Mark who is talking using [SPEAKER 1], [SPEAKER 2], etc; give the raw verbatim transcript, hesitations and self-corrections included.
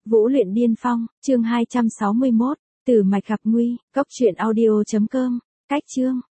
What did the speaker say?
[SPEAKER 1] Vũ luyện điên phong, chương hai trăm sáu mươi mốt, Tử mạch gặp nguy, cốc truyện audio chấm com, cách chương.